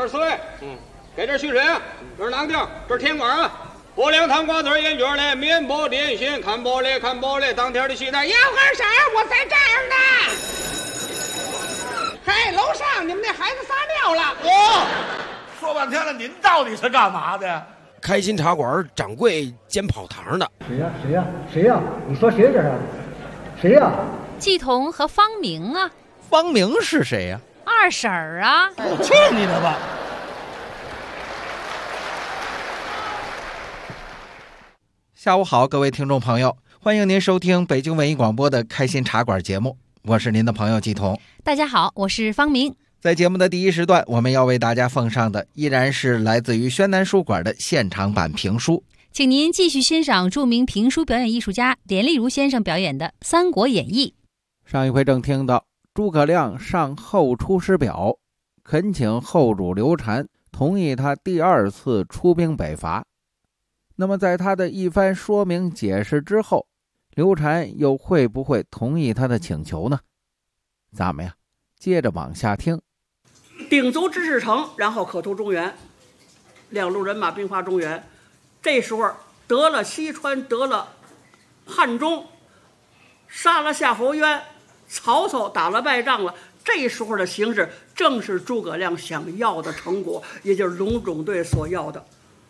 是水，给点蓄水啊，这是囊丁，这是甜瓜啊。薄凉糖瓜子烟卷嘞，面包点心，看包嘞，当天的西餐，要干啥？我在这儿呢。嘿，楼上你们那孩子撒尿了。 说半天了，您到底是干嘛的？ 开心茶馆掌柜兼跑堂的。 谁呀？你说谁这是？谁呀？ 季彤和方明啊。 方明是谁呀？ 二婶儿啊。 去你的吧！ 下午好，各位听众朋友，欢迎您收听北京文艺广播的开心茶馆节目，我是您的朋友季彤。 大家好，我是方明。 在节目的第一时段，我们要为大家奉上的依然是来自于宣南书馆的现场版评书， 请您继续欣赏著名评书表演艺术家连丽如先生表演的《三国演义》。 上一回正听到诸葛亮上后出师表，恳请后主刘禅同意他第二次出兵北伐。那么在他的一番说明解释之后，刘禅又会不会同意他的请求呢？咱们呀接着往下听。 鼎足之势成，然后可图中原，两路人马兵发中原。这时候得了西川，得了汉中，杀了夏侯渊，曹操打了败仗了。这时候的形势正是诸葛亮想要的成果，也就是隆中对所要的。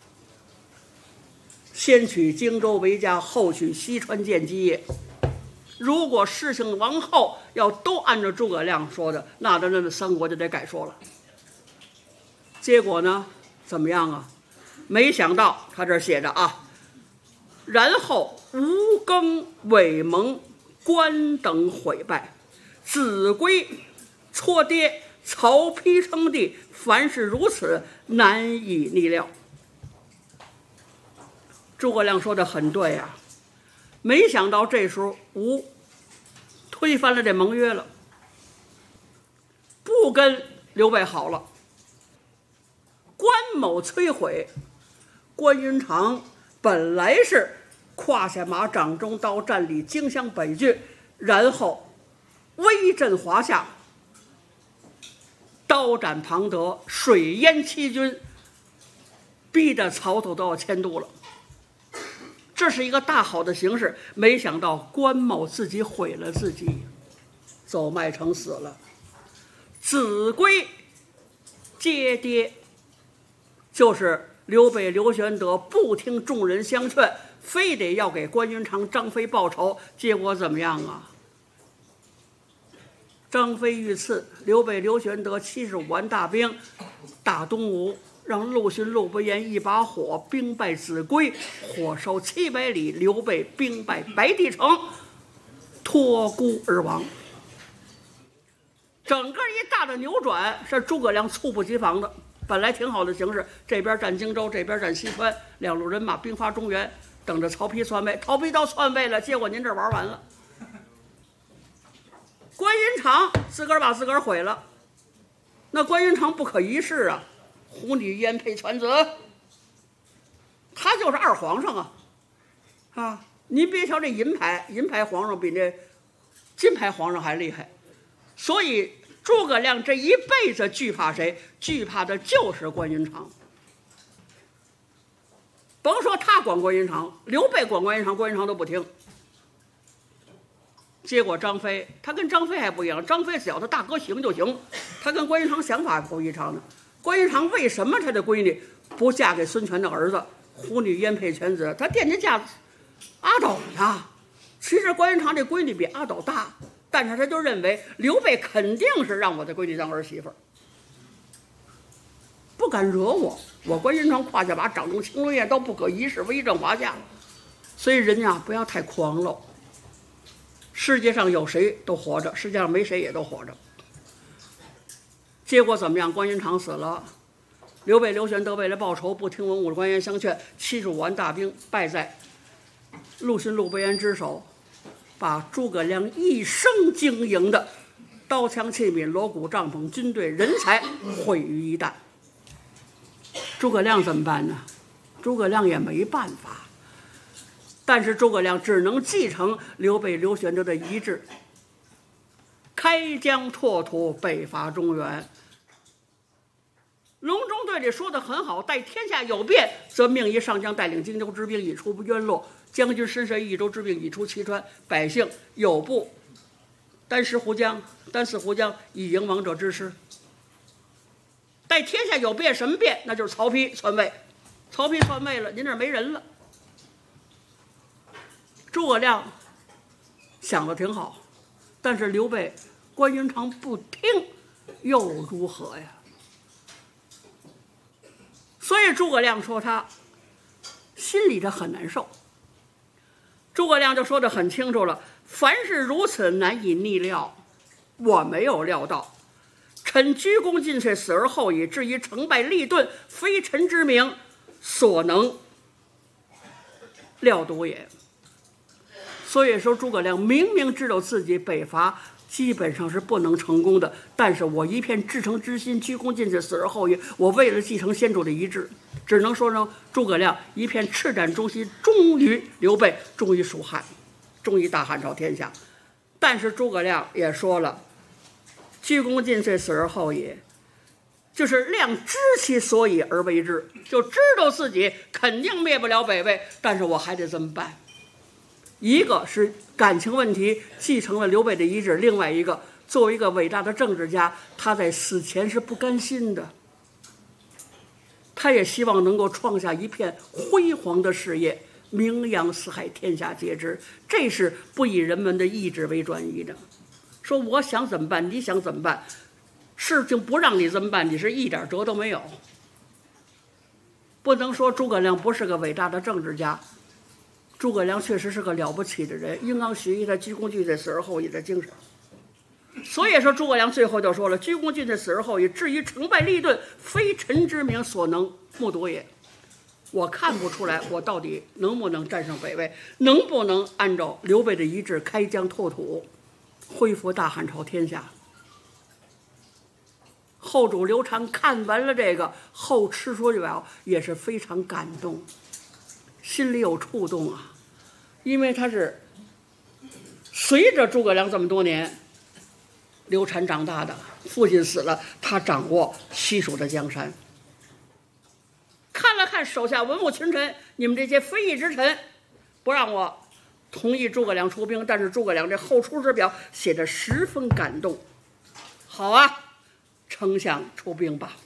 先取荆州为家，后取西川建基业。如果事情往后要都按照诸葛亮说的，那咱的三国就得改说了。结果呢，怎么样啊？没想到他这写着啊，然后吴更、韦蒙、关等毁败，子规错跌，曹丕称帝，凡事如此，难以逆料。诸葛亮说的很对啊，没想到这时候吴推翻了这盟约了，不跟刘备好了。关某摧毁，关云长本来是胯下马，掌中刀，战理荆襄北郡，然后威震华夏，刀斩庞德，水淹七军，逼得曹操都要迁都了。这是一个大好的形势，没想到关某自己毁了自己，走麦城死了。子规接跌，就是刘备刘玄德不听众人相劝，非得要给关云长张飞报仇，结果怎么样啊？张飞遇刺，刘备刘玄德75万大兵打东吴，让陆逊陆不言一把火兵败子规，火烧700里，刘备兵败白帝城，托孤而亡。整个一大的扭转是诸葛亮猝不及防的。本来挺好的形势，这边占荆州，这边占西川，两路人马兵发中原，等着曹丕篡位。曹丕到篡位了，结果您这玩完了。关云长自个儿把自个儿毁了，那关云长不可一世啊，虎女焉配犬子，他就是二皇上啊！您别瞧这银牌皇上比这金牌皇上还厉害，所以诸葛亮这一辈子惧怕谁？惧怕的就是关云长。甭说他管关云长，刘备管关云长，关云长都不听。结果张飞，他跟张飞还不一样，张飞只要他大哥行就行，他跟关云长想法不一样的。关云长为什么他的闺女不嫁给孙权的儿子？虎女焉配犬子？他惦记嫁阿斗呀。其实关云长这闺女比阿斗大，但是他就认为刘备肯定是让我的闺女当儿媳妇，不敢惹我。我关云长胯下马，掌中青龙偃刀，不可一世，威震华夏。所以人家不要太狂喽。世界上有谁都活着，世界上没谁也都活着。结果怎么样？关云长死了，刘备刘玄德为了报仇，不听文武官员相劝，75万大兵败在陆逊陆不言之手，把诸葛亮一生经营的刀枪器皿、锣鼓帐篷、军队人才毁于一旦。诸葛亮怎么办呢？诸葛亮也没办法，但是诸葛亮只能继承刘备刘玄德的遗志，开疆拓土，北伐中原。隆中对里说得很好，待天下有变，则命夷上将带领荆州之兵以出渊洛，将军深设益州之兵以出齐川，百姓有不单四湖江以迎王者之师。待天下有变，什么变？那就是曹丕篡位。曹丕篡位了，您这儿没人了。诸葛亮想的挺好，但是刘备、关云长不听，又如何呀？所以诸葛亮说他心里头很难受。诸葛亮就说得很清楚了，凡是如此，难以逆料。我没有料到，臣鞠躬尽瘁，死而后已，至于成败利钝，非臣之明所能料度也。所以说诸葛亮明明知道自己北伐基本上是不能成功的，但是我一片至诚之心，鞠躬尽瘁，死而后已，我为了继承先主的遗志，只能说呢，诸葛亮一片赤胆忠心，忠于刘备，忠于蜀汉，忠于大汉朝天下。但是诸葛亮也说了，鞠躬尽瘁，死而后已，就是亮知其所以而为之，就知道自己肯定灭不了北魏，但是我还得这么办。一个是感情问题，继承了刘备的遗志；另外一个，作为一个伟大的政治家，他在死前是不甘心的，他也希望能够创下一片辉煌的事业，名扬四海，天下皆知。这是不以人们的意志为转移的。说我想怎么办，你想怎么办，事情不让你这么办，你是一点辙都没有。不能说诸葛亮不是个伟大的政治家，诸葛亮确实是个了不起的人，应当学习他鞠躬尽瘁，死而后已的精神。所以说诸葛亮最后就说了，鞠躬尽瘁，死而后已，至于成败利钝，非臣之明所能目睹也。我看不出来我到底能不能战胜北魏，能不能按照刘备的遗志开疆拓土，恢复大汉朝天下。后主刘禅看完了这个后吃出表，也是非常感动，心里有触动啊，因为他是随着诸葛亮这么多年，刘禅长大的，父亲死了，他掌握西蜀的江山。看了看手下文武群臣，你们这些非议之臣，不让我同意诸葛亮出兵，但是诸葛亮这后出师表写得十分感动。好啊，丞相出兵吧。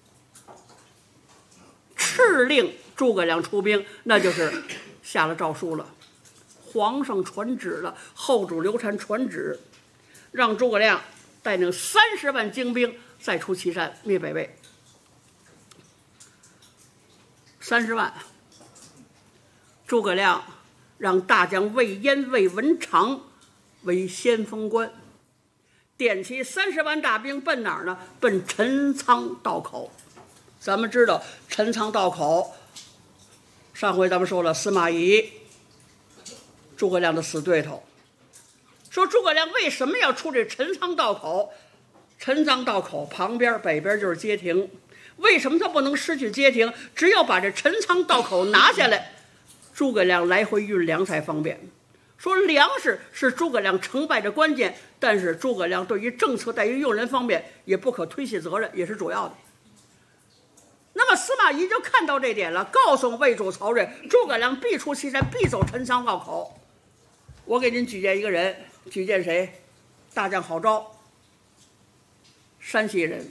敕令诸葛亮出兵，那就是下了诏书了，皇上传旨了，后主刘禅传旨，让诸葛亮带领30万精兵再出祁山灭北魏。30万，诸葛亮让大将魏延、魏文长为先锋官，点起30万大兵奔哪儿呢？奔陈仓道口。咱们知道陈仓道口，上回咱们说了，司马懿诸葛亮的死对头。说诸葛亮为什么要出这陈仓道口？陈仓道口旁边北边就是街亭，为什么他不能失去街亭？只要把这陈仓道口拿下来，诸葛亮来回运粮才方便。说粮食是诸葛亮成败的关键，但是诸葛亮对于政策在于用人方面也不可推卸责任，也是主要的。那么司马懿就看到这点了，告诉魏主曹睿，诸葛亮必出祁山，必走陈仓道口。我给您举荐一个人，举荐谁？大将郝昭，山西人。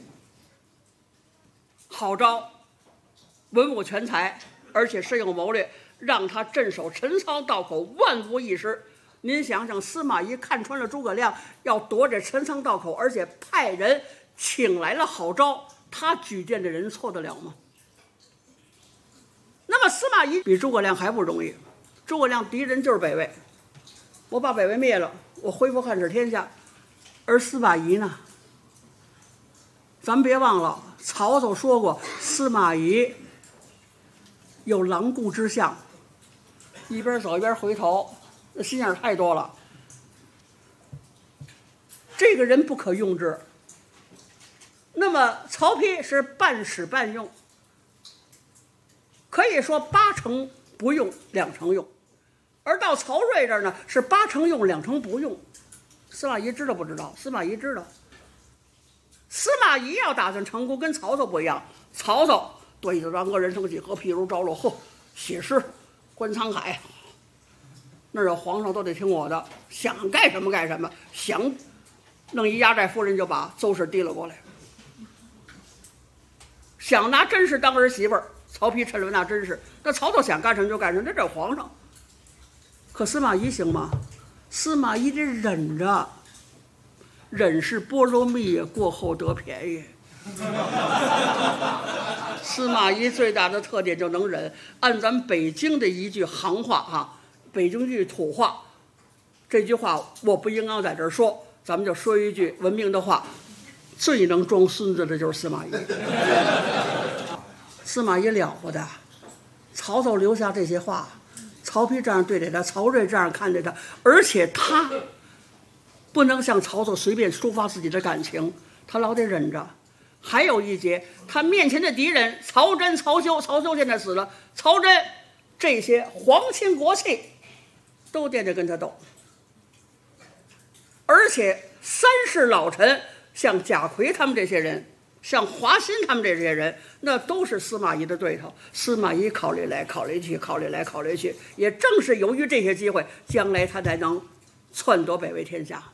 郝昭文武全才，而且深有谋略，让他镇守陈仓道口，万无一失。您想想，司马懿看穿了诸葛亮要夺这陈仓道口，而且派人请来了郝昭，他举荐的人错得了吗？那么司马懿比诸葛亮还不容易，诸葛亮敌人就是北魏，我把北魏灭了，我恢复汉室天下。而司马懿呢，咱别忘了曹操说过，司马懿有狼顾之相，一边走一边回头，心眼太多了，这个人不可用之。那么曹丕是半使半用，可以说80%不用，2%用，而到曹睿这儿呢是80%用，2%不用。司马懿知道不知道？司马懿知道。司马懿要打算成功，跟曹操不一样。曹操对着2个人生几何，譬如着落，嚯，写诗，观沧海。那儿有皇上都得听我的，想干什么干什么，想弄一压寨夫人就把邹氏提了过来，想拿甄氏当儿媳妇儿，曹丕趁了那甄氏，那曹操想干什么就干什么，这皇上。可司马懿行吗？司马懿得忍着，忍是般若蜜也，过后得便宜。司马懿最大的特点就能忍。按咱们北京的一句行话哈，北京句土话，这句话我不应当在这儿说，咱们就说一句文明的话，最能装孙子的就是司马懿。司马懿了不得，曹操留下这些话，曹丕这样对待他，曹睿这样看待他，而且他不能向曹操随便抒发自己的感情，他老得忍着。还有一节，他面前的敌人曹真、曹休，曹休现在死了，曹真这些皇亲国戚都惦着跟他斗，而且3世老臣，像贾逵他们这些人，像华歆他们这些人，那都是司马懿的对头。司马懿考虑来考虑去，考虑来考虑去，也正是由于这些机会，将来他才能篡夺北魏天下。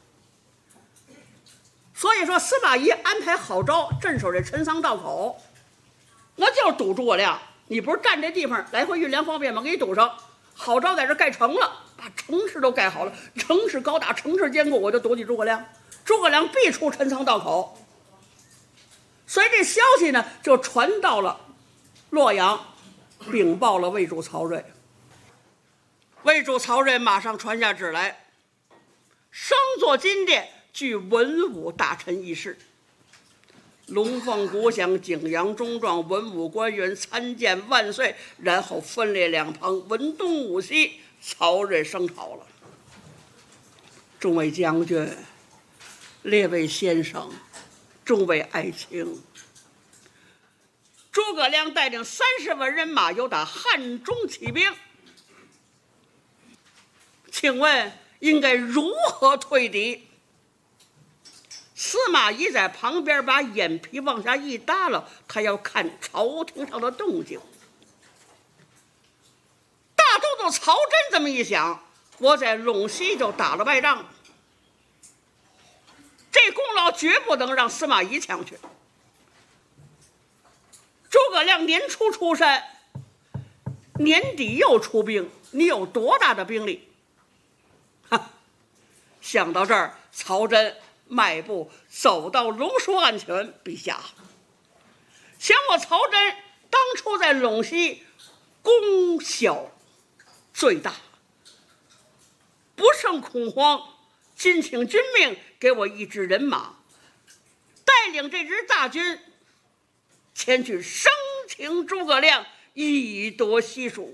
所以说，司马懿安排好招镇守这陈仓道口，那就是堵诸葛亮。你不是占这地方来回运粮方便吗？给你堵上，好招在这盖城了，把城市都盖好了，城市高大，城市坚固，我就堵起诸葛亮。诸葛亮必出陈仓道口。所以这消息呢，就传到了洛阳，禀报了魏主曹睿。魏主曹睿马上传下旨来，升座金殿，具文武大臣议事，龙凤鼓响，景阳钟状，文武官员参见万岁，然后分列两旁，文东武西。曹睿升朝了。众位将军，列位先生，众位爱卿，诸葛亮带领30万人马由打汉中起兵，请问应该如何退敌？司马懿在旁边把眼皮往下一耷拉，他要看朝廷上的动静。大都督曹真这么一想，我在陇西就打了败仗，这功劳绝不能让司马懿抢去。诸葛亮年初出山，年底又出兵，你有多大的兵力？想到这儿，曹真迈步走到龙书案前，陛下，想我曹真当初在陇西功小最大，不胜恐慌，今请君命给我一支人马，带领这支大军前去生擒诸葛亮，以夺西蜀。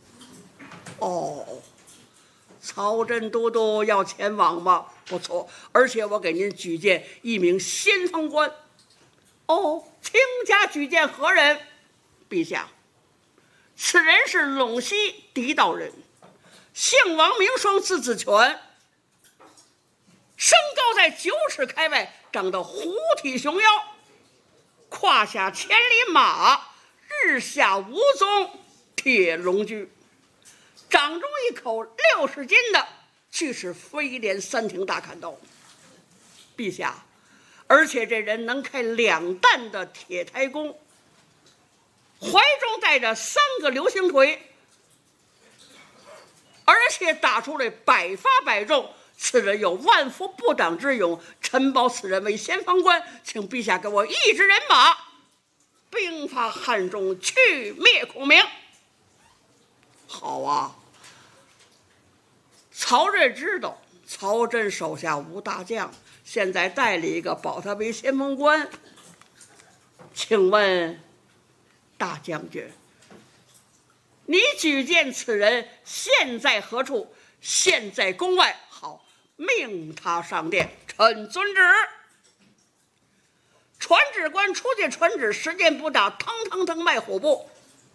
曹真都督要前往吗？不错，而且我给您举荐一名先锋官。卿家举荐何人？陛下，此人是陇西狄道人，姓王名双，字子权，身高在9尺开外，长得虎体熊腰，胯下千里马，日下无踪，铁龙驹，掌中一口60斤的，去使飞廉3挺大砍刀。陛下，而且这人能开2担的铁胎弓，怀中带着3个流星锤，而且打出来百发百中。此人有万夫不挡之勇，臣保此人为先锋官，请陛下给我一支人马，兵发汉中，去灭孔明。好啊！曹睿知道曹真手下无大将，现在带了一个保他为先锋官。请问大将军，你举荐此人现在何处？现在宫外。好，命他上殿，臣遵旨。传旨官出去传旨，时间不大，腾腾腾迈虎步。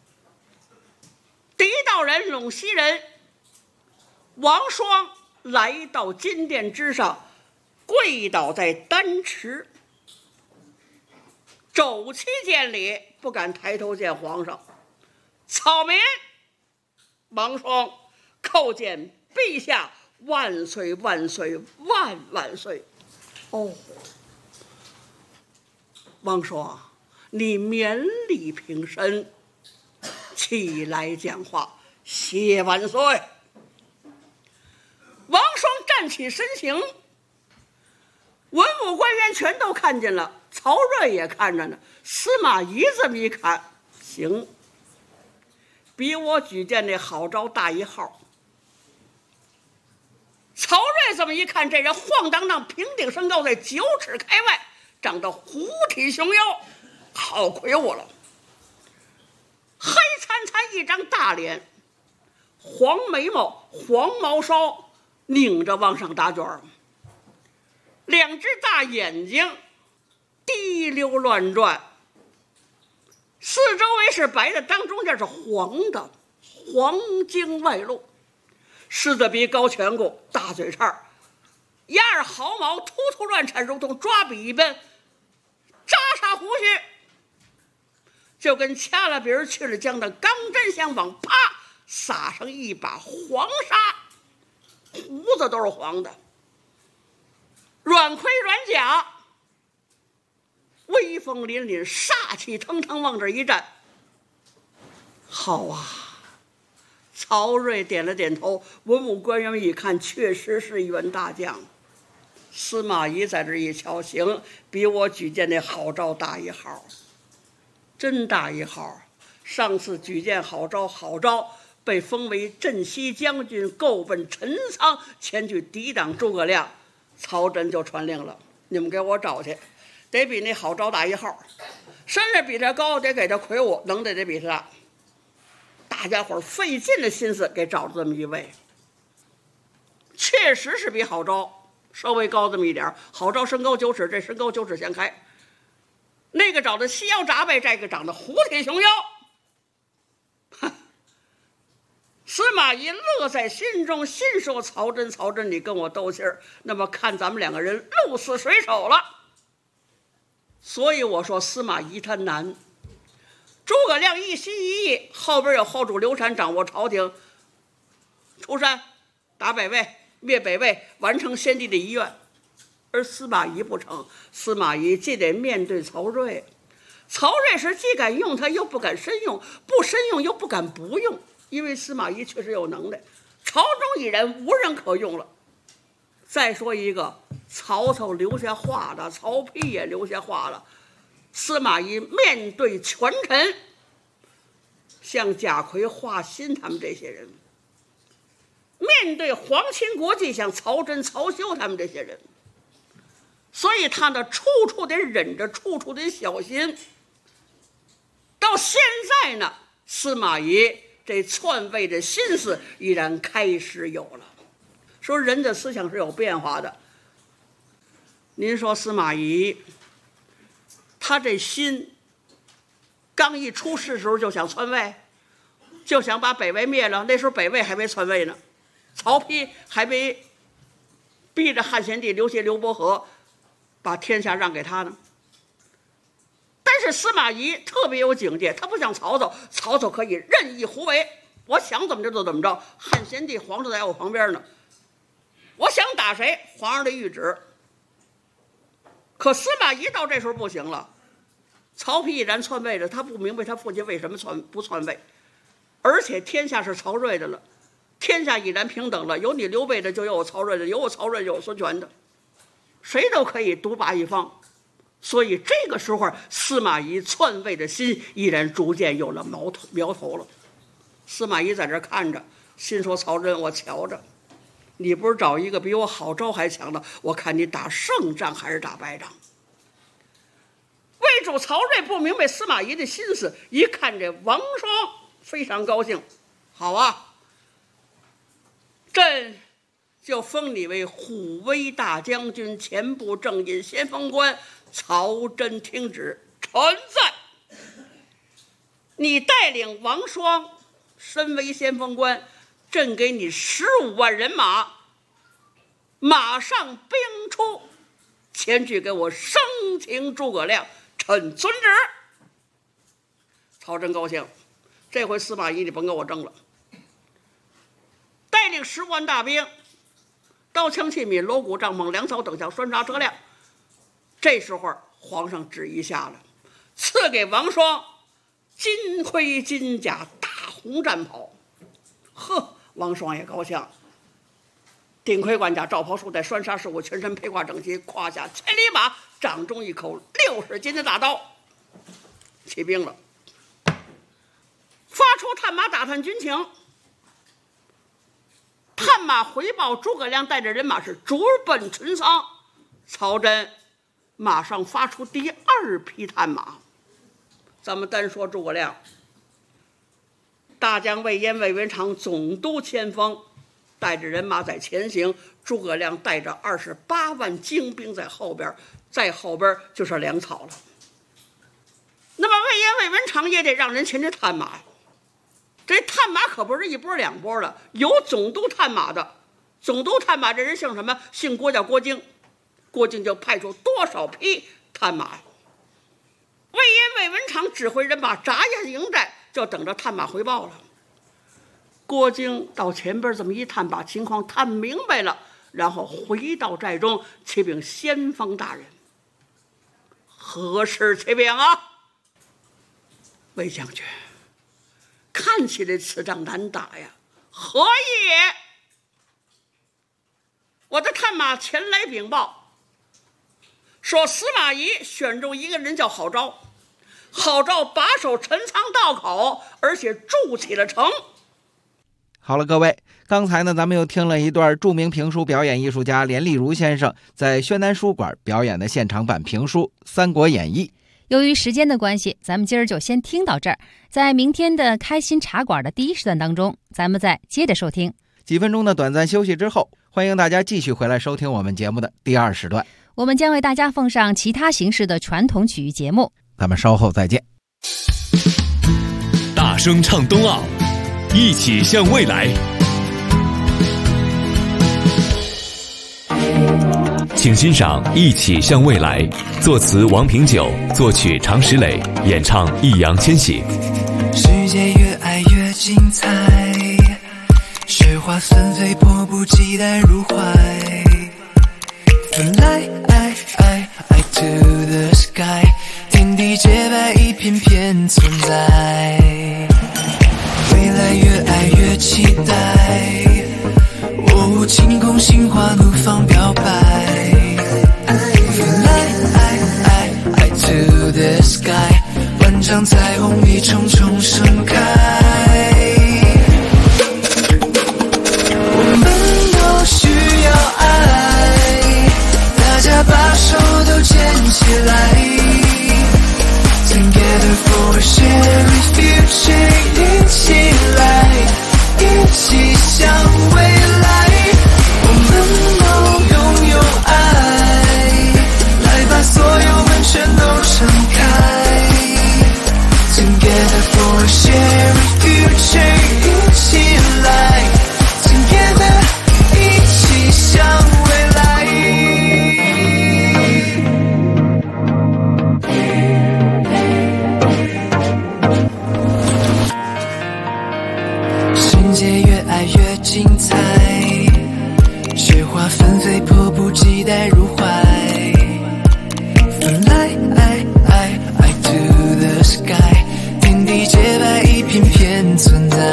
狄道人，陇西人，王双来到金殿之上，跪倒在丹池。 周齐见礼，不敢抬头见皇上。草民王双叩见陛下万岁万岁万万岁。哦，王双，你免礼平身，起来讲话，谢万岁。王双站起身形，文武官员全都看见了，曹睿也看着呢。司马懿这么一看，行，比我举荐那好招大一号。曹睿这么一看，这人晃荡荡，平顶身高在9尺开外，长得虎体熊腰，好魁梧了。黑灿灿一张大脸，黄眉毛，黄毛梢拧着往上打卷儿，两只大眼睛滴溜乱转，四周围是白的，当中间是黄的，黄经外露。狮子鼻，高颧骨，大嘴叉，压着毫毛，突突乱颤，如同抓笔一般，扎杀胡须，就跟掐了鼻儿去了浆的钢针相仿，啪撒上一把黄沙，胡子都是黄的，软盔软甲，威风凛凛，煞气腾腾，往这一站。好啊！曹睿点了点头，文武官员一看，确实是一员大将。司马懿在这一瞧，行，比我举荐那好招大一号，真大一号。上次举荐好招，被封为镇西将军，够奔陈仓前去抵挡诸葛亮。曹真就传令了，你们给我找去，得比那好招大一号，身子比他高，得给他魁梧，能得比他大。大家伙费尽了心思给找了这么一位，确实是比好招稍微高这么一点。好招身高9尺，这身高9尺相开。那个长得细腰扎背，这个长得虎体熊腰。司马懿乐在心中，心说曹真，你跟我斗气儿，那么看咱们两个人鹿死水手了。所以我说司马懿他难。诸葛亮一心一意，后边有后主刘禅掌握朝廷，出山打北魏，灭北魏，完成先帝的遗愿。而司马懿不成，司马懿既得面对曹睿，曹睿时既敢用他，又不敢深用，不深用又不敢不用，因为司马懿确实有能耐，朝中已然无人可用了。再说一个，曹操留下话了，曹丕也留下话了。司马懿面对权臣，像贾逵、华歆他们这些人；面对皇亲国戚，像曹真、曹休他们这些人。所以他呢，处处得忍着，处处得小心。到现在呢，司马懿这篡位的心思依然开始有了。说人的思想是有变化的。您说司马懿他这心刚一出世的时候就想篡位，就想把北魏灭了。那时候北魏还没篡位呢，曹丕还没逼着汉献帝刘协、刘伯和把天下让给他呢。但是司马懿特别有警戒，他不像曹操，曹操可以任意胡为，我想怎么着就怎么着。汉献帝皇上在我旁边呢，我想打谁，皇上的谕旨。可司马懿到这时候不行了，曹丕已然篡位了，他不明白他父亲为什么不篡位，而且天下是曹睿的了，天下已然平等了，有你刘备的就有我曹睿的，有我曹睿就有孙权的，谁都可以独霸一方。所以这个时候司马懿篡位的心依然逐渐有了苗头了。司马懿在这看着，心说曹真，我瞧着你不是找一个比我好招还强的，我看你打胜仗还是打败仗。魏主曹睿不明白司马懿的心思，一看这王双非常高兴，好啊，朕就封你为虎威大将军、前部正印、先锋官。曹真听旨，臣在。你带领王双身为先锋官，朕给你15万人马，马上兵出，前去给我生擒诸葛亮， 臣遵旨。曹真高兴，这回司马懿你甭给我争了。带领10万大兵，刀枪器皿、锣鼓帐篷、粮草等项栓杀车辆。这时候皇上旨意下了，赐给王双金盔金甲、大红战袍。呵，王双也高兴。顶盔冠甲，罩袍束带，栓杀饰物，全身披挂整齐，胯下千里马，掌中一口60斤的大刀。起兵了，发出探马打探军情。探马回报，诸葛亮带着人马是逐奔陈仓。曹真马上发出第2批探马。咱们单说诸葛亮，大将魏延、魏文长总督先锋，带着人马在前行，诸葛亮带着28万精兵在后边，在后边就是粮草了。那么魏延、魏文长也得让人前去探马，这探马可不是一波2波的，有总督探马的。总督探马这人姓什么？姓郭，叫郭京。郭京就派出多少批探马？魏延、魏文长指挥人马扎下营寨，就等着探马回报了。郭京到前边这么一探，把情况探明白了，然后回到寨中启禀先锋大人：何事启禀啊？魏将军，看起来此仗难打呀，何也？我的探马前来禀报，说司马懿选中一个人叫郝昭，郝昭把守陈仓道口，而且筑起了城。 好了，各位，刚才呢，咱们又听了一段著名评书表演艺术家连丽如先生在宣南书馆表演的现场版评书《三国演义》。 由于时间的关系，咱们今儿就先听到这儿。在明天的开心茶馆的第1时段当中，咱们再接着收听。 几分钟的短暂休息之后，欢迎大家继续回来收听我们节目的第2时段。 我们将为大家奉上其他形式的传统曲艺节目。 咱们稍后再见。 大声唱冬奥，一起向未来。请欣赏《一起向未来》，作词王平久，作曲常石磊，演唱易烊千玺。 世界越爱越精彩，雪花纷飞，迫不及待入怀。Fly to the sky， 天地洁白，一片片存在。未来越爱越期待，哦，晴空心花怒放表白。Fly to the sky， 万丈彩虹一重重盛开。我们都需要爱，大家把手都牵起来。Together for a shared future， 一起来，一起向未来。我们都拥有爱，来把所有门全都敞开。Together for a shared future， 一起来 ，Together 一起向未来。世界越爱越精彩，雪花纷飞，迫不及待入怀。Fly to the sky， 天地洁白，一片片存在。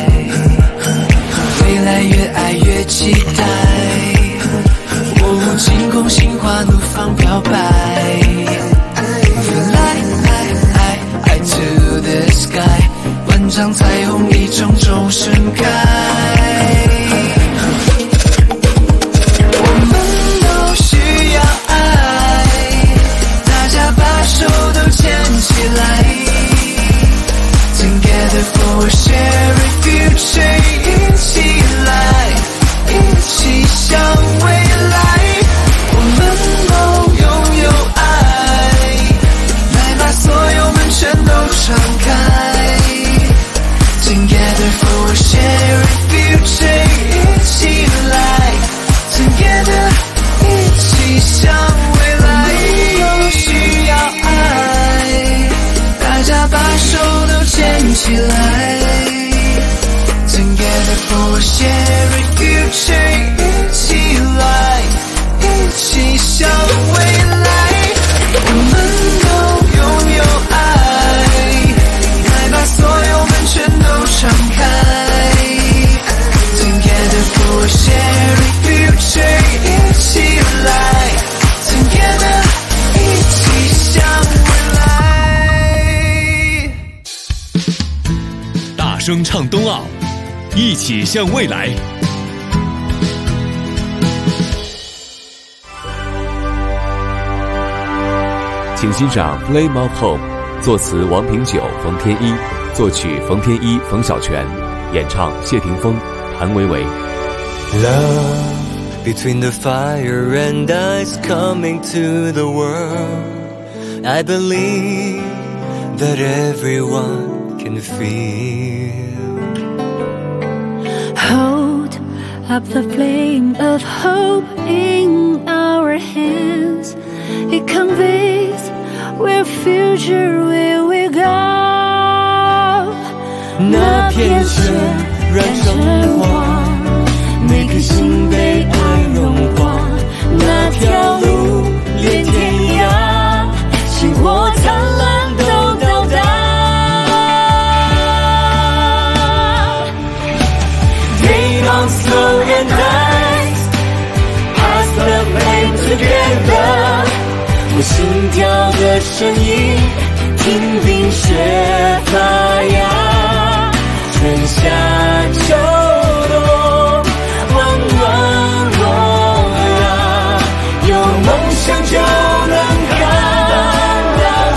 未来越爱越期待，哦，晴空心花怒放表白。Fly to the sky， 万丈彩虹一重重盛开。我们都需要爱，大家把手都牵起来。Together for a shared future， 一起来，一起 future， 一起来，一起向未来，我们都拥有爱，快把所有门全都敞开。Together for sharing future， 一起来 ，Together 一起向未来。 大声唱冬奥，一起向未来。请欣赏《Flame of Home》，作词王平久、冯天一，作曲冯天一、冯小泉，演唱谢霆锋、谭维维。 Love between the fire and ice coming to the world. I believe that everyone can feel. Hold up the flame of hope in our hands. It conveys where future will we go. 那片雪染成黄，每颗心被爱融化，那条路连天涯，星火灿烂都到达。They don't slow and rise, pass the flame together。我心跳的声音，听冰雪发芽，春夏秋冬。有梦想就能看到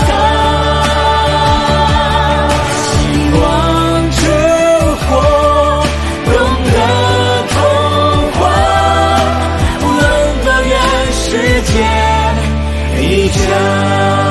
它，希望之火，懂得童话，能抱怨世界一家。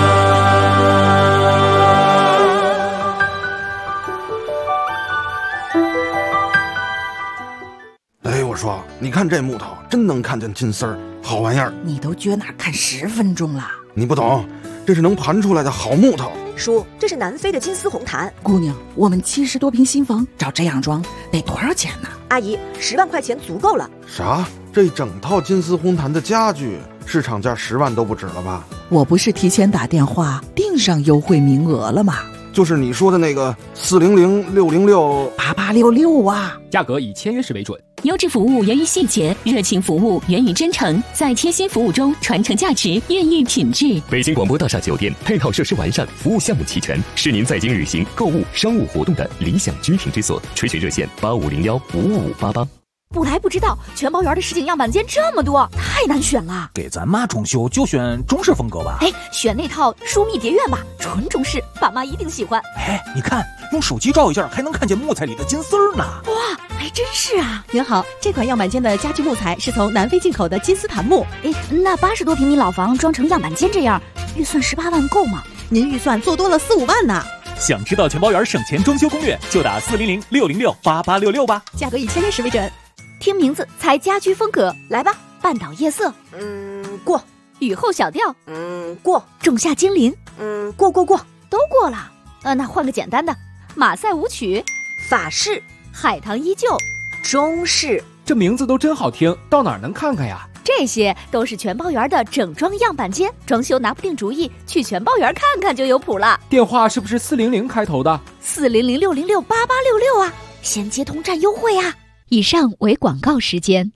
哎，我说，你看这木头，真能看见金丝儿，好玩意儿。 你都撅哪看10分钟了？ 你不懂，这是能盘出来的好木头。 叔，这是南非的金丝红檀。 姑娘，我们70多平新房，照这样装得多少钱呢？ 阿姨，10万块钱足够了。 啥？这整套金丝红檀的家具，市场价10万都不止了吧？ 我不是提前打电话订上优惠名额了吗？ 就是你说的那个400-606-8866 啊， 价格以签约时为准。 优质服务源于细节，热情服务源于真诚，在贴心服务中传承价值，孕育品质。 北京广播大厦酒店配套设施完善，服务项目齐全，是您在京旅行、购物、商务活动的理想居停之所。垂询热线8501-55588。 不来不知道，全包园的实景样板间这么多，太难选了。 给咱妈装修就选中式风格吧。 哎，选那套疏密蝶院吧，纯中式，爸妈一定喜欢。 哎，你看，用手机照一下，还能看见木材里的金丝儿呢。 哇，还真是啊！ 您好，这款样板间的家具木材是从南非进口的金丝檀木。 哎，那80多平米老房装成样板间这样，预算18万够吗？ 您预算做多了4-5万呢。 想知道全包园省钱装修攻略，就打400-606-8866吧。 价格以签约时为准。 听名字猜家居风格，来吧。半岛夜色， 过。 雨后小调， 过。 仲夏精灵， 过， 都过了。那换个简单的，马赛舞曲， 法式， 海棠依旧， 中式。 这名字都真好听，到哪儿能看看呀？ 这些都是全包园的整装样板间，装修拿不定主意，去全包园看看就有谱了。 电话是不是400开头的 ？400-606-8866啊，先接通占优惠啊。 以上为广告时间。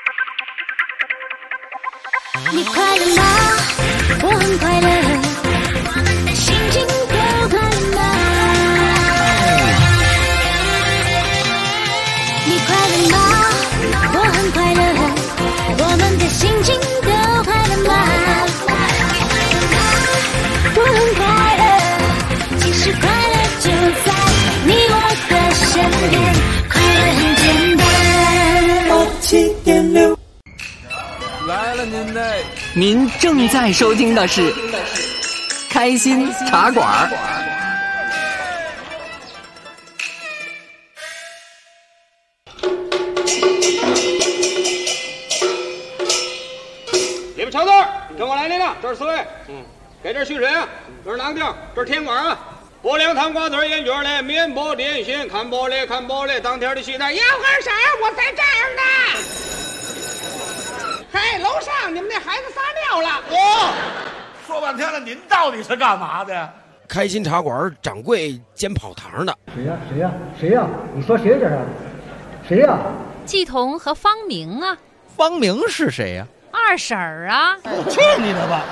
你快乐吗？我很快乐，我们的心情都快乐吗？你快乐吗？我很快乐，我们的心情都快乐吗？我很快乐，其实快乐就在你我的身边，快乐很简单。87.6 来了您正在收听的是开心茶馆。 你们瞧这儿，跟我来，您呢？这是4位，给这续谁啊？这是囊丁，这是甜馆啊。拨凉汤瓜子烟卷嘞，面包点心，看玻璃，当天的戏台，要干啥？我在这儿呢。 楼上，你们那孩子撒尿了。 说半天了，您到底是干嘛的呀？ 开心茶馆掌柜兼跑堂的。 谁呀？你说谁这是？谁呀？ 季彤和方明啊。 方明是谁呀？ 二婶儿啊。 去你的吧！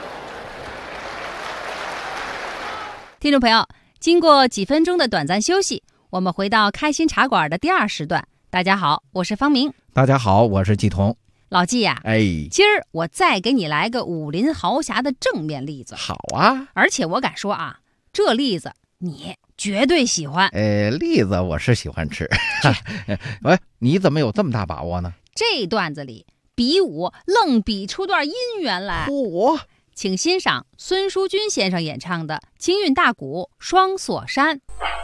听众朋友，经过几分钟的短暂休息，我们回到开心茶馆的第2时段。大家好，我是方明。 大家好，我是季彤。 老季呀，今儿我再给你来个武林豪侠的正面例子。 好啊， 而且我敢说啊，这例子你绝对喜欢。 栗子我是喜欢吃。喂，你怎么有这么大把握呢？ 这段子里比武愣比出段姻缘来。请欣赏孙淑君先生演唱的《京韵大鼓·双锁山》。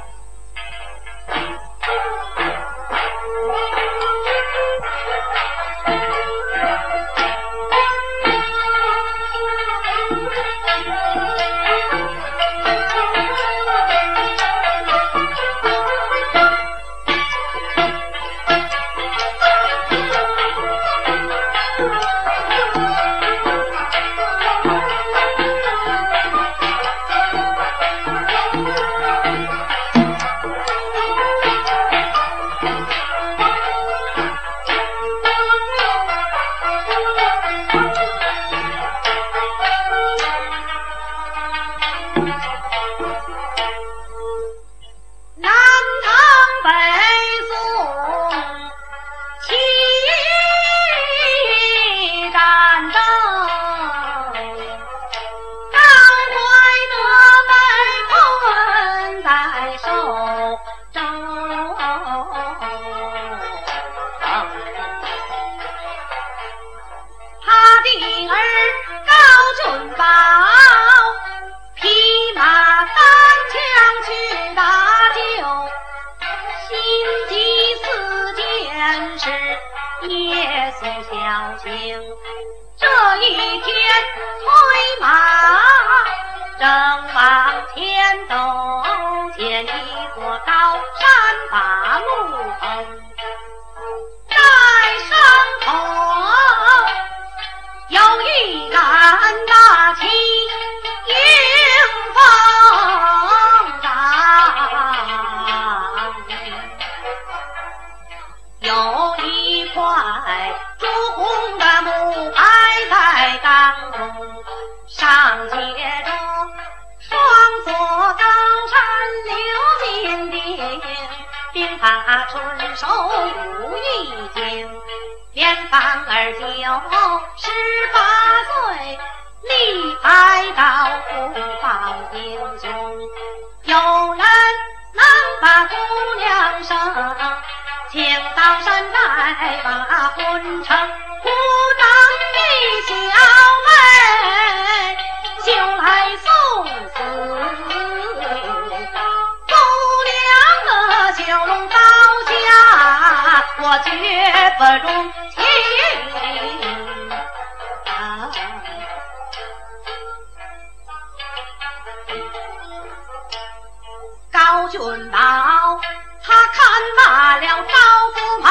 高俊宝他看罢了招福牌，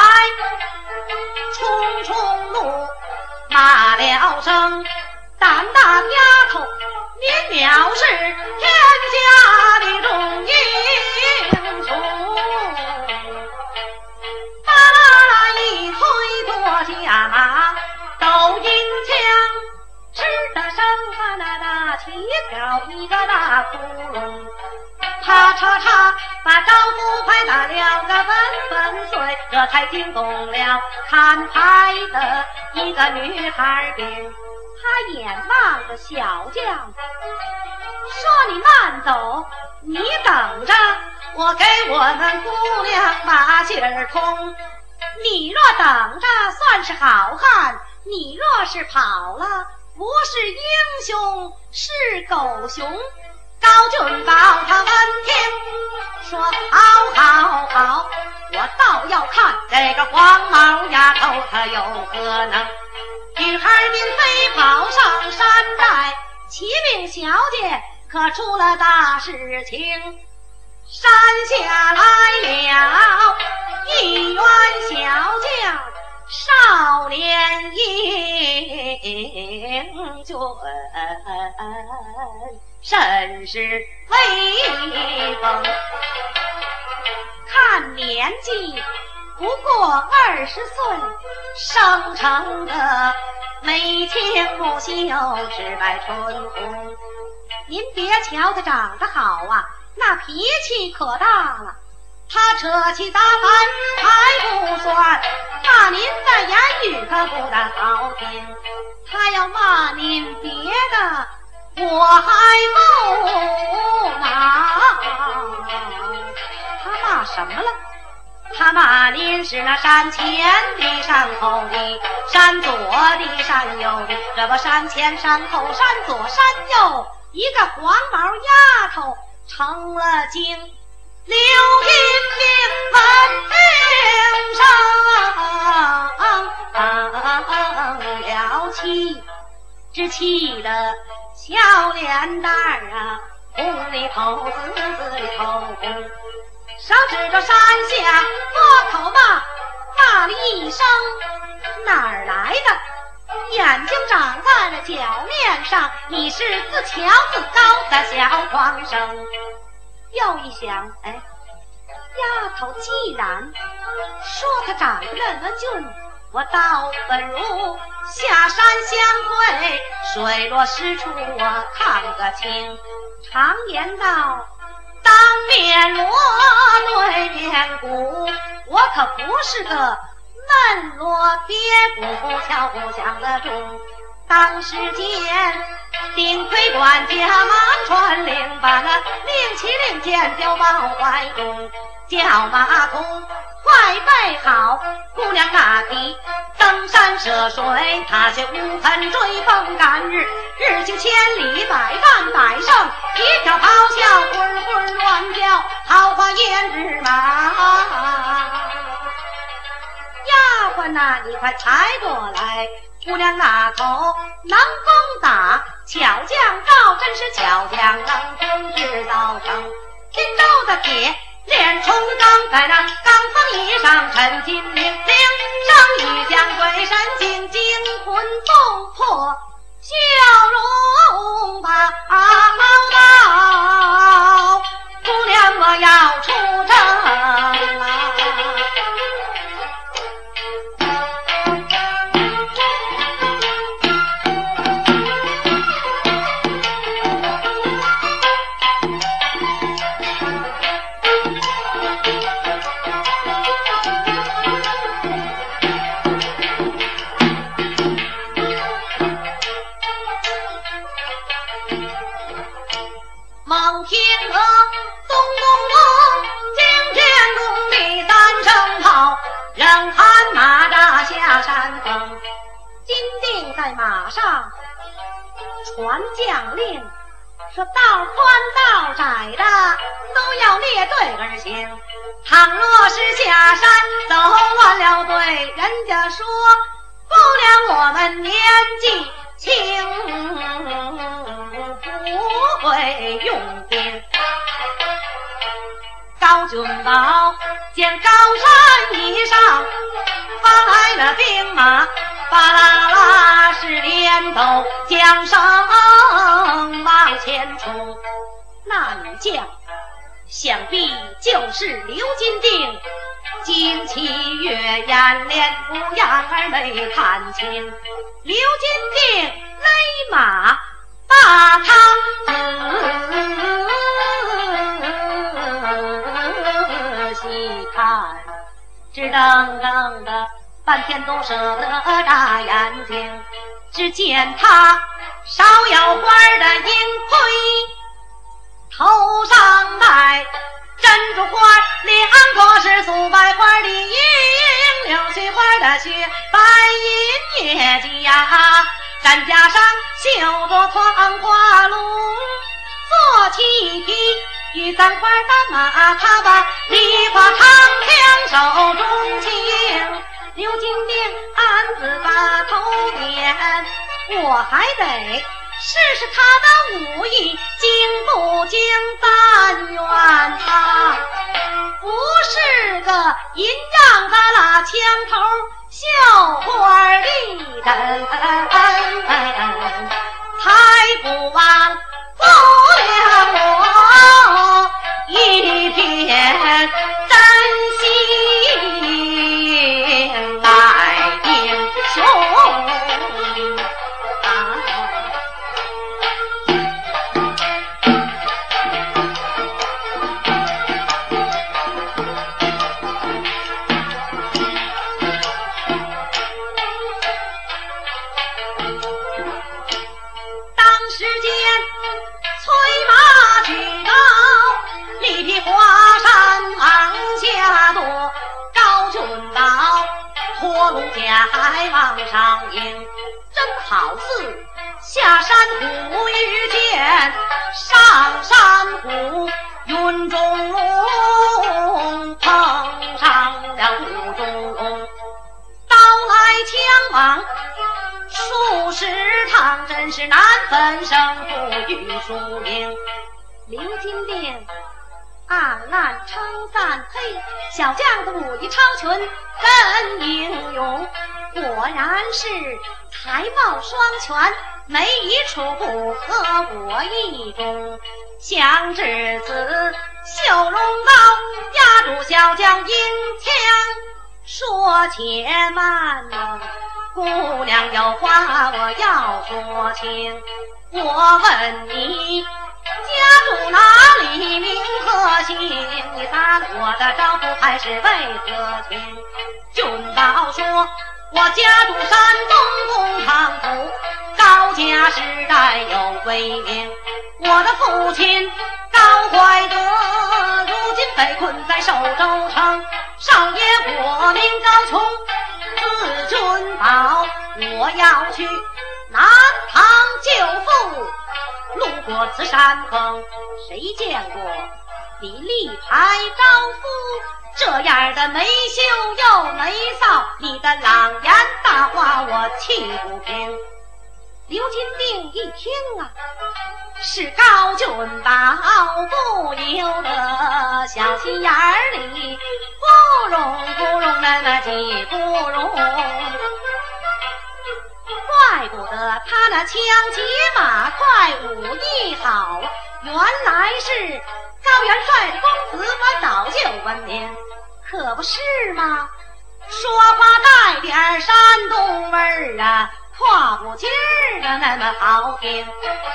匆匆怒骂了声：胆大丫头，你藐视天下的众英雄！巴拉一推脱下马，抖音枪，吃得生发那起挑一个大窟窿。嚓嚓嚓，把招福牌打了个粉粉碎，这才惊动了看牌的一个女孩兵。她眼望着小将，说：“你慢走，你等着，我给我们姑娘把信儿通。你若等着，算是好汉；你若是跑了，不是英雄，是狗熊。”高俊宝他闻听说：“好，我倒要看这个黄毛丫头她有何能。”女孩并飞跑上山寨，启禀小姐，可出了大事情。山下来了一员小将，少年英君，甚是威风。看年纪不过20岁，生成的眉清目秀，齿白唇红。您别瞧他长得好啊，那脾气可大了。他扯起大板还不算，骂您的言语可不大好听。他要骂您别的，我还不骂。他骂什么了？他骂您是那山前的山后的，山左的山右的，这不山前山后山左山右，一个黄毛丫头成了精，流进兵门上了气，只气得小脸蛋啊红里头紫紫里头红。手指着山下破口骂了一声，哪儿来的？眼睛长在了脚面上，你是自瞧自高的小狂生。又一想，丫头既然说她长得那么俊，我倒不如下山相会，水落石出我看个清。常言道，当面锣对面鼓，我可不是个闷锣别鼓敲不响的钟。当时间顶盔管家马传令，把那令旗令箭就往怀中，叫马童快备好，姑娘那匹登山涉水，他却无盆追风赶日，日行千里百战百胜，一条咆哮滚滚乱叫，桃花胭脂马。丫鬟呐，你快抬过来，姑娘那头能攻打，巧匠倒真是巧匠，能工制造成荆州的铁炼重钢，在那钢房椅上沉金铃铃，生意将鬼神精惊魂动魄，笑容吧姑娘我要出征猛听得咚咚咚，惊天动地三声炮，人喊马扎下山峰。金锭在马上传将令，说道宽道窄的都要列队而行，倘若是下山走乱了队，人家说姑娘我们年纪轻不会用兵。高君宝见高山以上发来了兵马，巴啦啦是连斗将上往前冲。那女将想必就是刘金锭，惊奇月眼连不样儿没看清，刘金锭勒马把他仔细看，直瞪瞪的半天都舍不得眨眼睛。只见他少有花的银盔，头上戴珍珠花，两朵是素白花的银柳絮花的雪白银月甲，战甲上绣着窗花龙，坐骑一匹玉簪花的马，他把梨花长枪手中情。刘金锭暗自把头点，我还得试试他的武艺精不精，但愿他不是个银秧子拉枪头绣花的人。 来往上迎，真好似下山虎遇见上山虎，云中龙碰上了雾中龙，刀来枪往数十趟，真是难分胜负与输赢。刘金定暗暗称赞，嘿，小将的武艺超群，真英勇，果然是才貌双全，没一处不合我意中。想至此，绣龙刀压住小将银枪，说且慢呐，姑娘有话我要说清。我问你，家住哪里，名和姓？你打我的招呼还是为何情？俊宝说，我家住山东东堂府，高家时代有威名。我的父亲高怀德，如今被困在寿州城。少爷我名高琼，字俊宝，我要去南唐救父。路过此山峰，谁见过你立牌招夫？这样的没羞又没臊，你的朗言大话我气不平。刘金定一听啊，是高俊宝，不由得小心眼里不容那么几不容，怪不得他那枪骑马快，武艺好，原来是高元帅的公子，我早就闻名，可不是吗？说话带点山东味儿啊，话不劲儿的那么好听。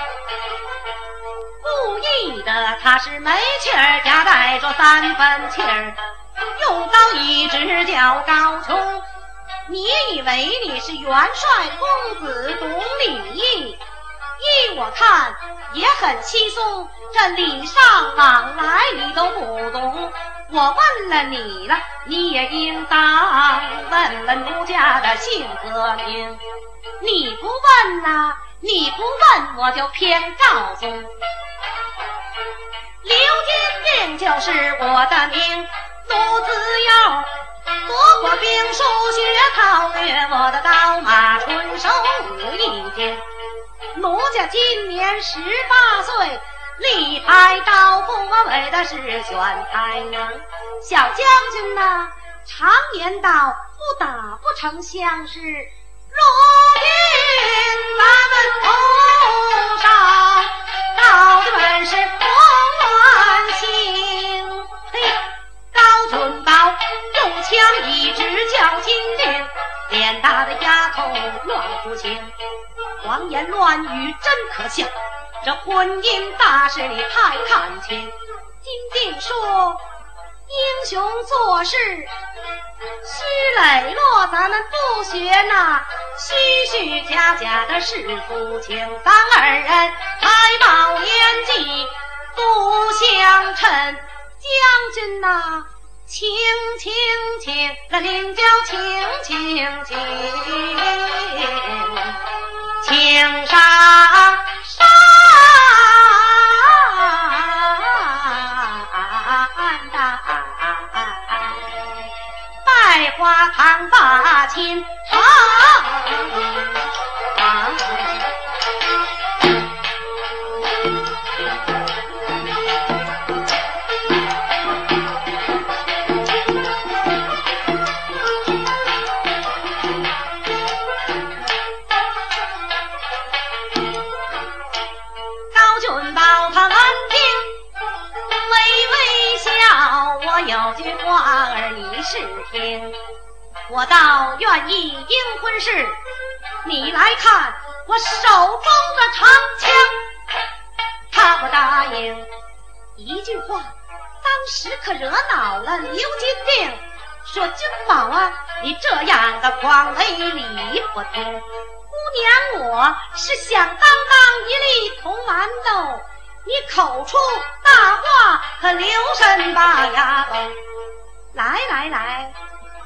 故意的他是没气儿，夹带着3分气儿，用刀一直叫高琼。你以为你是元帅公子懂礼义？依我看也很稀松，这礼尚往来你都不懂。我问了你了，你也应当问问奴家的姓和名。你不问呐，你不问我就偏告诉。刘金定就是我的名，奴子要夺过兵书学，韬略我的刀马纯手武艺精。奴家今年18岁，立牌刀夫，我为的是选才能。小将军呐，常言道，不打不成相识。如今咱们头上刀的本是红鸾星，嘿，高俊宝用枪一直叫金定，脸大的丫头乱胡情，谎言乱语真可笑，这婚姻大事你太看清。金定说，英雄做事须磊落，咱们不学那虚虚假假的世俗情。咱2人才貌年纪不相称，将军呐，请那领教请上山的百花堂把亲长。高俊宝他闻听微微笑，我有句话儿你是听，我倒愿意应婚事，你来看我手中的长枪。他不答应，一句话当时可惹恼了刘金定，说君宝啊，你这样的狂为理不通，姑娘我是响当当一粒铜馒头，你口出大话可留神把牙崩。来，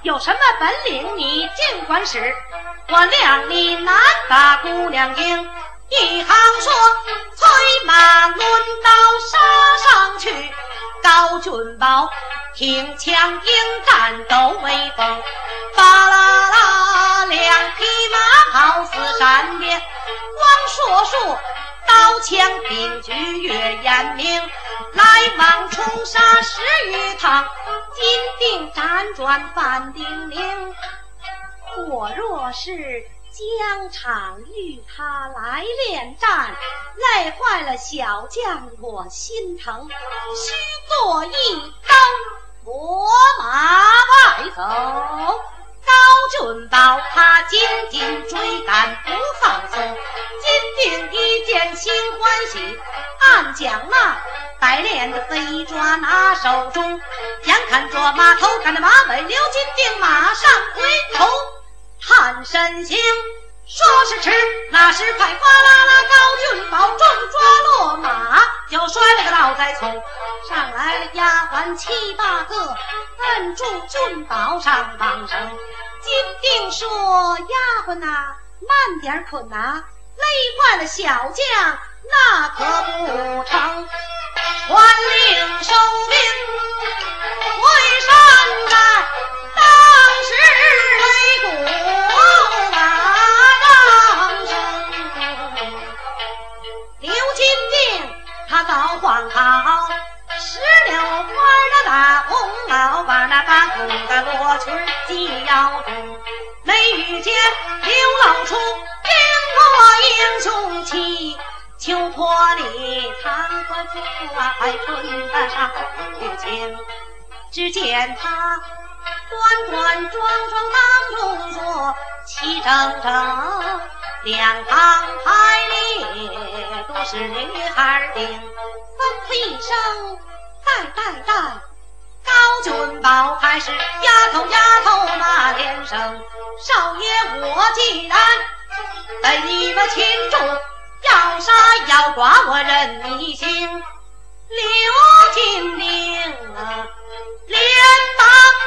有什么本领你尽管使，我谅你难把姑娘赢。一行说，催马抡刀杀上去，高俊宝挺枪迎战斗威风，巴啦啦两匹马好似闪电，光说刀枪并举越严明，来往冲杀10余趟，金定辗转犯叮咛。我若是疆场遇他来恋战，累坏了小将我心疼，须作一刀我马外走。高俊宝他紧紧追赶不放松，金定一见心欢喜，暗将那白练的飞抓拿手中，眼看着马头赶着马尾，刘金定马上回头探身形，说时迟那时快，哗啦啦高俊宝正抓落马，就摔了个倒栽葱，上来了丫鬟7、8个，摁住俊宝上绑绳。金定说：丫鬟呐，慢点捆呐，累坏了小将那可不成。传令收兵回山寨，当时擂鼓马张声。刘金定他早换好石榴花的大红袄，把那八股的罗裙系腰中，没遇见流露出英国英雄气，秋坡里唐官夫还春得上玉情。只见他端端庄庄当中坐，齐整整两旁排列，都是女孩丁，吩咐一声带，高俊宝还是丫头那连声。少爷我既然被你们擒住，要杀要剐我任你行。刘金定啊，连忙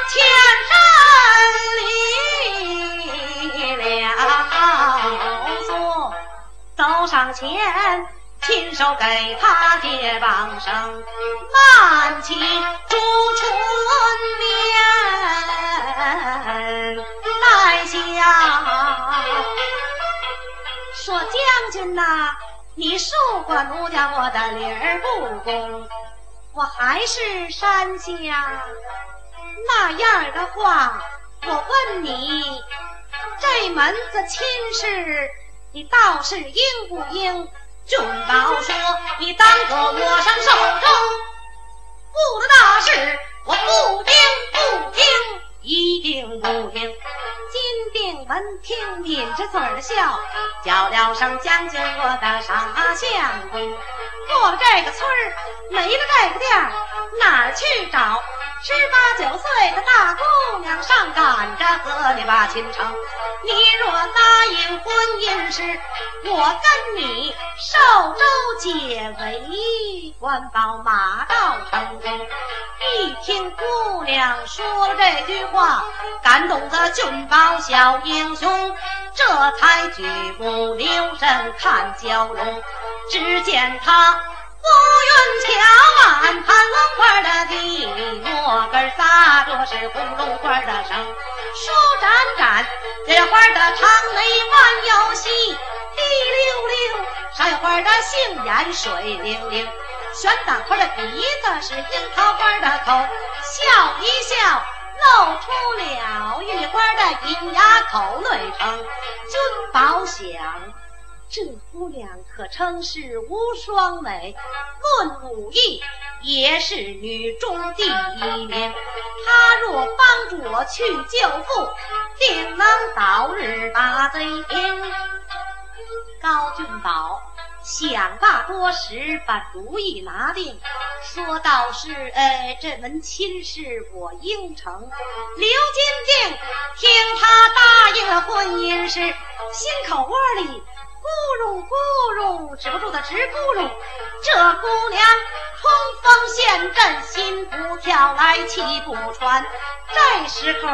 欠身离了座，走上前亲手给他接棒声，慢起朱唇面来笑，说将军呐，你恕管奴家我的理儿不公，我还是山下那样的话，我问你，这门子亲事你倒是应不应？俊宝说：你当个我上手中，不得大事我不听，一定不听。金定闻听抿着嘴儿笑，叫了声将军我的傻相公。过了这个村儿没了这个店儿，哪儿去找18、19岁的大姑娘上赶着和你把亲成？你若答应婚姻时，我跟你寿州结为官保马到成功。一听姑娘说了这句话，感动的俊宝小英雄，这才举目留神看蛟龙。只见他乌云桥岸盘龙花的地，墨根撒着是红龙花的声，书展展这花的长眉弯腰细，滴溜溜山花的杏眼水灵灵，玄丹花的鼻子是樱桃花的口，笑一笑露出了玉花的银牙口内称。君宝想，这姑娘可称是无双美，论武艺也是女中第一名。她若帮助我去救父，定能早日把贼平。高俊宝想罢多时，把主意拿定，说道是这门亲事我应承。刘金定听他答应了婚姻时，心口窝里咕噜止不住的直咕噜。这姑娘冲锋陷阵，心不跳来气不喘，这时候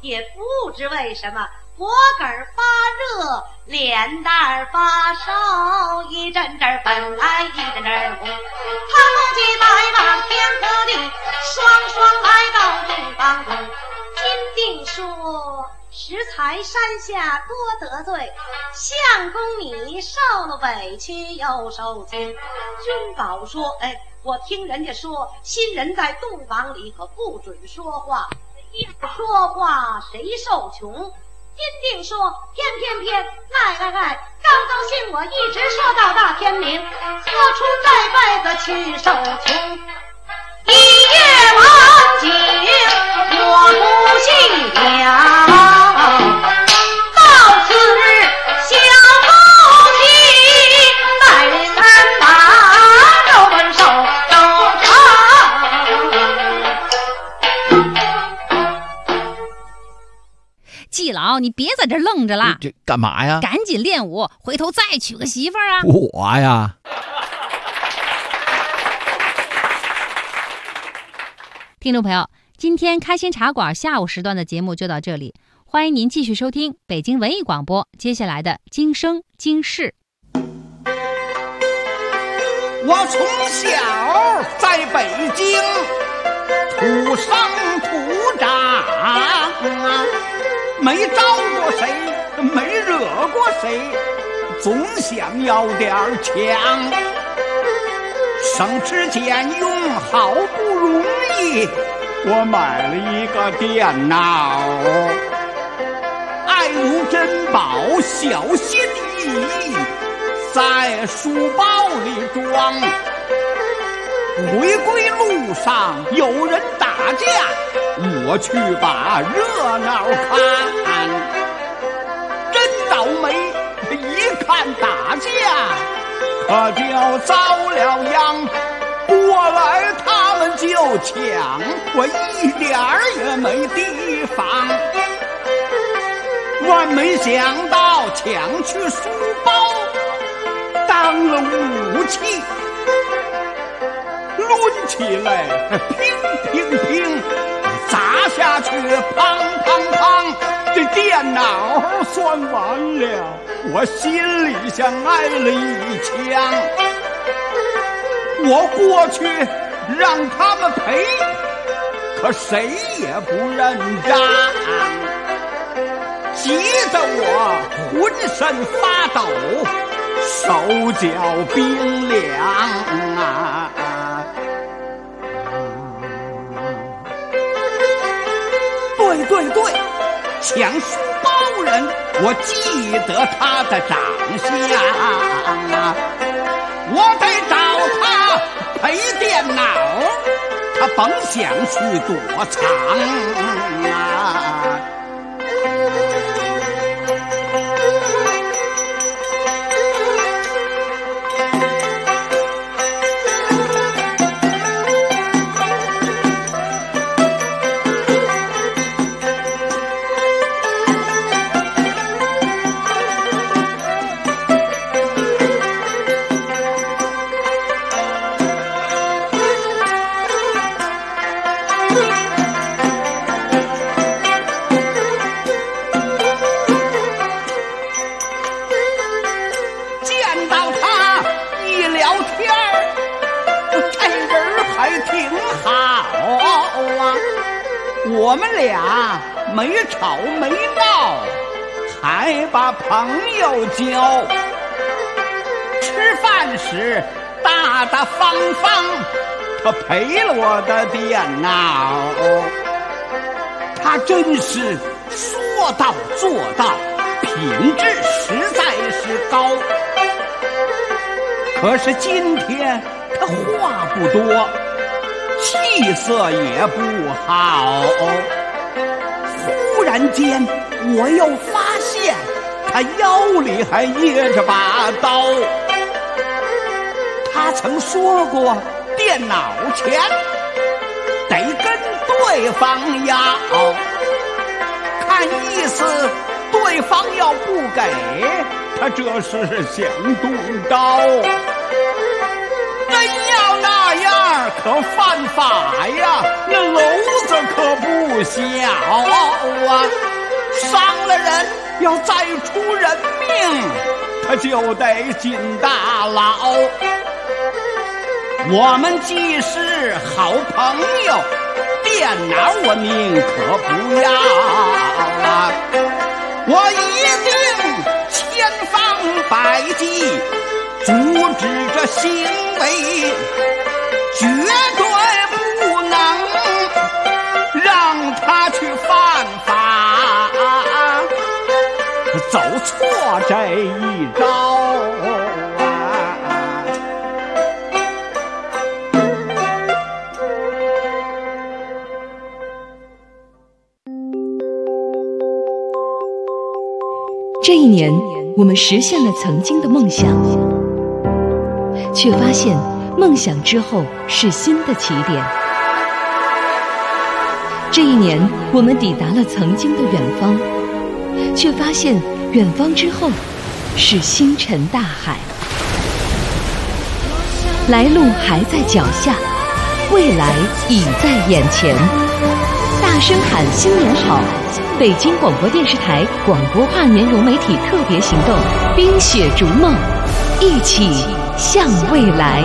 也不知为什么脖梗发热，脸蛋发烧，一阵阵本来一阵阵红。他梦见来往天和地，双双来到洞房中。金定说：石才山下多得罪，相公你受了委屈又受惊。君宝说：我听人家说，新人在洞房里可不准说话，一说话谁受穷。金定说：偏，爱，高兴我一直说到大天明，说出这辈子去受穷。一夜完景我不信了，到此日小夫妻待人马都分手都成。 季老，你别在这愣着啦！ 这干嘛呀？ 赶紧练武，回头再娶个媳妇儿啊！ 我呀。 听众朋友，今天开心茶馆下午时段的节目就到这里，欢迎您继续收听北京文艺广播接下来的今生今世。 我从小在北京土生土长，没招过谁，没惹过谁，总想要点强。省吃俭用好不容易，我买了一个电脑，爱如珍宝小心翼翼在书包里装。回归路上有人打架，我去把热闹看。真倒霉，一看打架可就遭了殃，过来他们就抢，我一点儿也没提防。万没想到抢去书包当了武器，抡起来乒，砸下去砰，这电脑算完了，我心里像挨了一枪。我过去让他们赔，可谁也不认账，急得我浑身发抖，手脚冰凉啊！对，抢书包人，我记得他的长相，我得找他赔电脑，他甭想去躲藏啊！我们俩没吵没闹，还把朋友交。吃饭时大大方方，他赔了我的电脑。他真是说到做到，品质实在是高。可是今天他话不多，气色也不好。忽然间我又发现他腰里还掖着把刀。他曾说过电脑钱得跟对方要，看意思对方要不给，他这是想动刀。真要那样儿可犯法呀，那篓子可不小啊！伤了人要再出人命，可就得进大牢。我们既是好朋友，电脑我宁可不要啊！我一定千方百计阻止这行为，绝对不能让他去犯法，走错这一招。 这一年，我们实现了曾经的梦想，却发现梦想之后是新的起点。这一年，我们抵达了曾经的远方，却发现远方之后是星辰大海。来路还在脚下，未来已在眼前。大声喊新年好！北京广播电视台广播跨年融媒体特别行动，冰雪逐梦，一起向未来。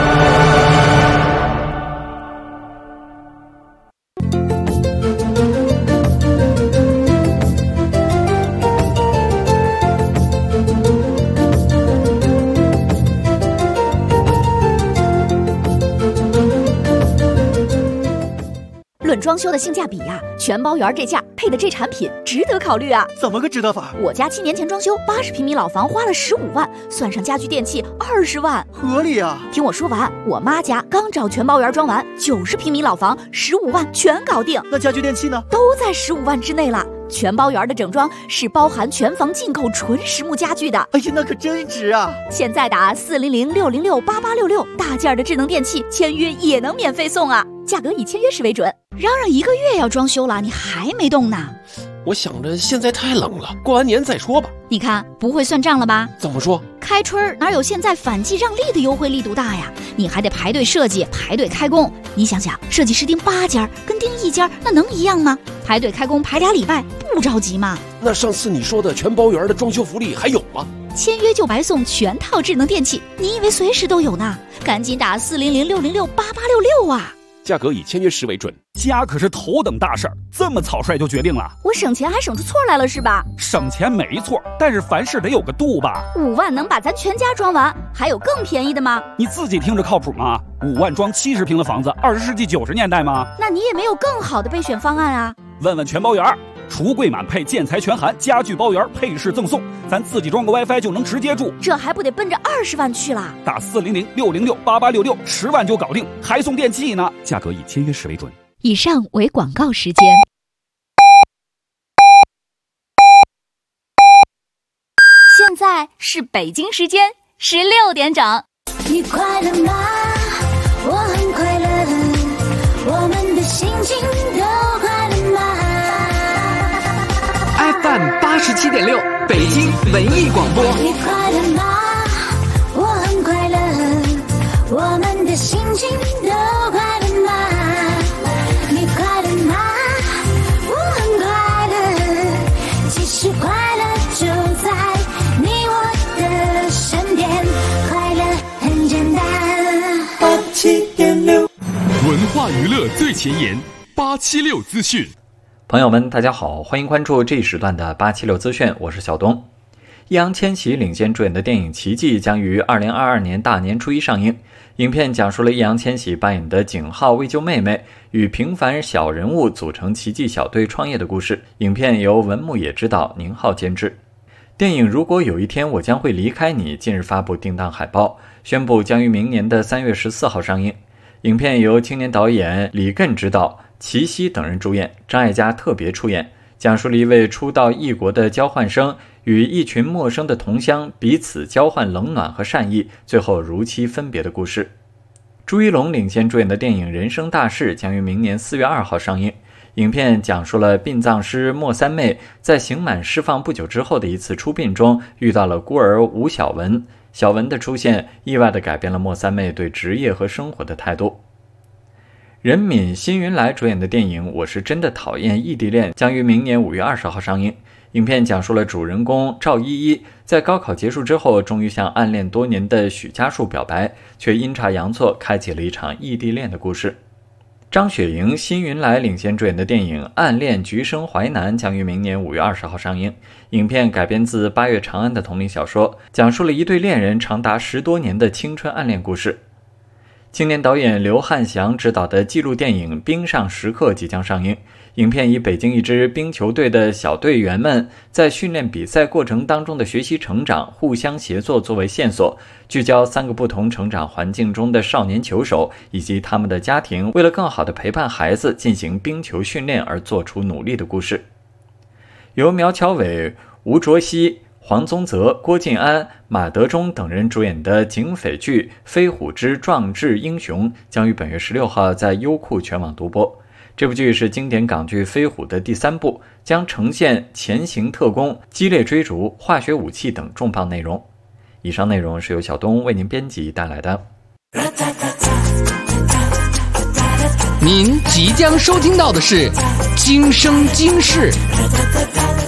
论装修的性价比呀，全包圆这价配的这产品值得考虑啊！ 怎么个值得法？ 我家7年前装修80平米老房花了15万，算上家具电器20万， 合理啊！ 听我说完，我妈家刚找全包圆装完，90平米老房15万全搞定。 那家具电器呢？ 都在15万之内了。全包圆的整装是包含全房进口纯实木家具的。 哎呀，那可真值啊！ 现在打400-606-8866，大件的智能电器签约也能免费送啊！价格以签约时为准。嚷嚷1个月要装修了，你还没动呢？ 我想着现在太冷了，过完年再说吧。 你看不会算账了吧？ 怎么说？ 开春哪有现在反季让利的优惠力度大呀？你还得排队设计，排队开工。你想想，设计师订8家跟订1家那能一样吗？排队开工排2礼拜，不着急吗？ 那上次你说的全包圆的装修福利还有吗？ 签约就白送全套智能电器，你以为随时都有呢？赶紧打400-606-8866啊！ 价格以签约时为准。家可是头等大事儿，这么草率就决定了？ 我省钱还省出错来了是吧？ 省钱没错，但是凡事得有个度吧。 5万能把咱全家装完，还有更便宜的吗？ 你自己听着靠谱吗？5万装70平的房子，20世纪90年代吗？ 那你也没有更好的备选方案啊？ 问问全包圆，橱柜满配，建材全含，家具包圆，配饰赠送，咱自己装个 WiFi 就能直接住， 这还不得奔着20万去啦？ 打400-606-8866，10万就搞定，还送电器呢。价格以签约时为准。 以上为广告时间。现在是北京时间16点整。 你快乐吗？我很快乐，我们的心情都快乐吗？ FM 87.6，北京文艺广播。 你快乐吗？我很快乐，我们的心情都快乐吗？你快乐吗？我很快乐，其实快乐就在你我的身边，快乐很简单。87.6， 文化娱乐最前沿，876资讯。 朋友们，大家好，欢迎关注这一时段的876资讯，我是小东。易烊千玺领衔主演的电影《奇迹》将于2022年大年初一上映。影片讲述了易烊千玺扮演的景浩为救妹妹，与平凡小人物组成奇迹小队创业的故事。影片由文牧野执导，宁浩监制。电影《如果有一天我将会离开你》近日发布定档海报，宣布将于明年的3月14号上映。影片由青年导演李艮执导，齐溪等人主演，张艾嘉特别出演，讲述了一位初到异国的交换生与一群陌生的同乡彼此交换冷暖和善意，最后如期分别的故事。朱一龙领衔主演的电影《人生大事》将于明年4月2号上映。影片讲述了殡葬师莫三妹在刑满释放不久之后的一次出殡中遇到了孤儿吴小文，小文的出现意外地改变了莫三妹对职业和生活的态度。 任敏、辛云来主演的电影《我是真的讨厌异地恋》将于明年5月20号上映。影片讲述了主人公赵依依在高考结束之后，终于向暗恋多年的许家树表白，却阴差阳错开启了一场异地恋的故事。张雪迎、辛云来领衔主演的电影《暗恋橘生淮南》将于明年5月20号上映。影片改编自8月长安的同名小说，讲述了一对恋人长达10多年的青春暗恋故事。青年导演刘汉祥执导的纪录电影《冰上时刻》即将上映。影片以北京一支冰球队的小队员们在训练比赛过程当中的学习成长、互相协作作为线索，聚焦3个不同成长环境中的少年球手以及他们的家庭为了更好地陪伴孩子进行冰球训练而做出努力的故事。由苗侨伟、吴卓羲、黄宗泽、郭晋安、马德钟等人主演的警匪剧《飞虎之壮志英雄》将于本月16号在优酷全网独播。这部剧是经典港剧《飞虎》的第3部，将呈现潜行特工、激烈追逐、化学武器等重磅内容。以上内容是由小东为您编辑带来的。 您即将收听到的是《今生今世》。